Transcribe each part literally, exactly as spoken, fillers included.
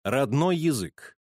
Родной язык.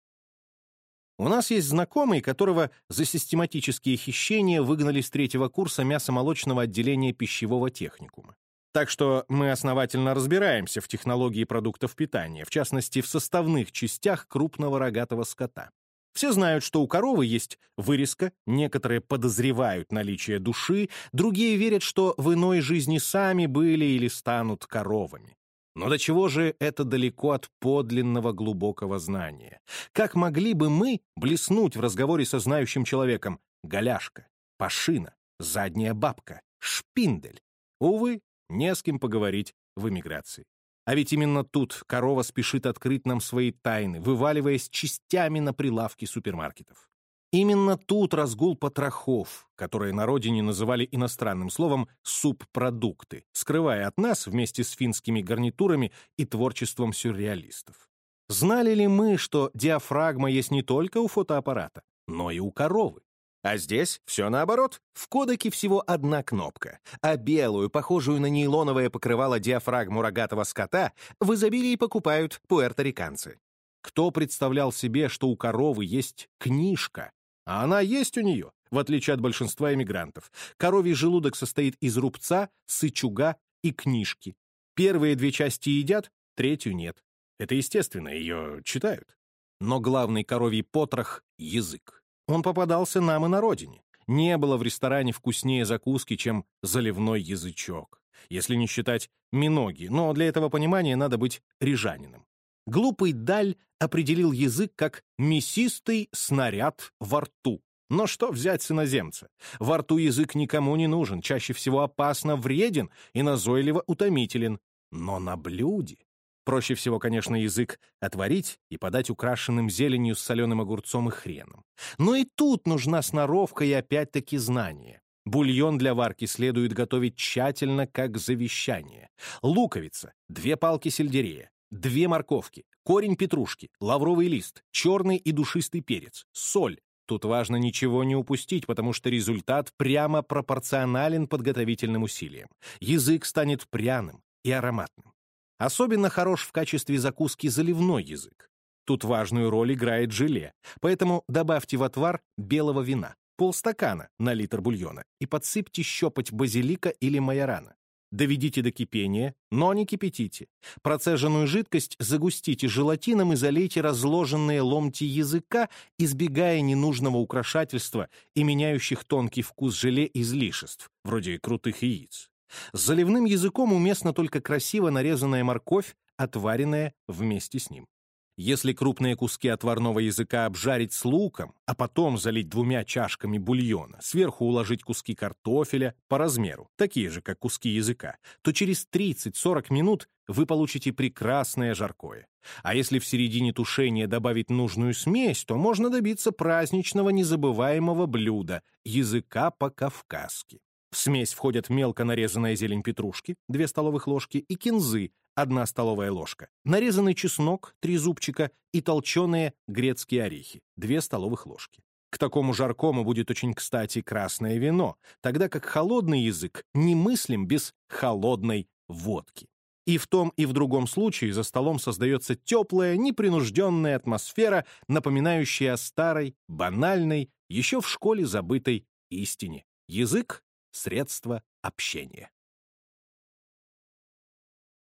У нас есть знакомый, которого за систематические хищения выгнали с третьего курса мясомолочного отделения пищевого техникума. Так что мы основательно разбираемся в технологии продуктов питания, в частности, в составных частях крупного рогатого скота. Все знают, что у коровы есть вырезка, некоторые подозревают наличие души, другие верят, что в иной жизни сами были или станут коровами. Но до чего же это далеко от подлинного глубокого знания? Как могли бы мы блеснуть в разговоре со знающим человеком? Голяшка, пашина, задняя бабка, шпиндель. Увы, не с кем поговорить в эмиграции. А ведь именно тут корова спешит открыть нам свои тайны, вываливаясь частями на прилавки супермаркетов. Именно тут разгул потрохов, которые на родине называли иностранным словом «субпродукты», скрывая от нас вместе с финскими гарнитурами и творчеством сюрреалистов. Знали ли мы, что диафрагма есть не только у фотоаппарата, но и у коровы? А здесь все наоборот. В кодеке всего одна кнопка, а белую, похожую на нейлоновое покрывало диафрагму рогатого скота в изобилии покупают пуэрториканцы. Кто представлял себе, что у коровы есть книжка? А она есть у нее, в отличие от большинства эмигрантов. Коровий желудок состоит из рубца, сычуга и книжки. Первые две части едят, третью нет. Это естественно, ее читают. Но главный коровий потрох — язык. Он попадался нам и на родине. Не было в ресторане вкуснее закуски, чем заливной язычок. Если не считать миноги, но для этого понимания надо быть рижанином. Глупый Даль определил язык как мясистый снаряд во рту. Но что взять с иноземца? Во рту язык никому не нужен, чаще всего опасно вреден и назойливо утомителен. Но на блюде проще всего, конечно, язык отварить и подать украшенным зеленью с соленым огурцом и хреном. Но и тут нужна сноровка и опять-таки знание. Бульон для варки следует готовить тщательно, как завещание. Луковица, две палки сельдерея, две морковки, корень петрушки, лавровый лист, черный и душистый перец, соль. Тут важно ничего не упустить, потому что результат прямо пропорционален подготовительным усилиям. Язык станет пряным и ароматным. Особенно хорош в качестве закуски заливной язык. Тут важную роль играет желе, поэтому добавьте в отвар белого вина, полстакана на литр бульона и подсыпьте щепоть базилика или майорана. Доведите до кипения, но не кипятите. Процеженную жидкость загустите желатином и залейте разложенные ломти языка, избегая ненужного украшательства и меняющих тонкий вкус желе излишеств, вроде крутых яиц. С заливным языком уместна только красиво нарезанная морковь, отваренная вместе с ним. Если крупные куски отварного языка обжарить с луком, а потом залить двумя чашками бульона, сверху уложить куски картофеля по размеру, такие же, как куски языка, то через тридцать-сорок минут вы получите прекрасное жаркое. А если в середине тушения добавить нужную смесь, то можно добиться праздничного незабываемого блюда — языка по-кавказски. В смесь входят мелко нарезанная зелень петрушки, две столовых ложки, и кинзы, одна столовая ложка, нарезанный чеснок, три зубчика и толченые грецкие орехи, две столовых ложки. К такому жаркому будет очень кстати красное вино, тогда как холодный язык немыслим без холодной водки. И в том, и в другом случае за столом создается теплая, непринужденная атмосфера, напоминающая о старой, банальной, еще в школе забытой истине. Язык — средство общения.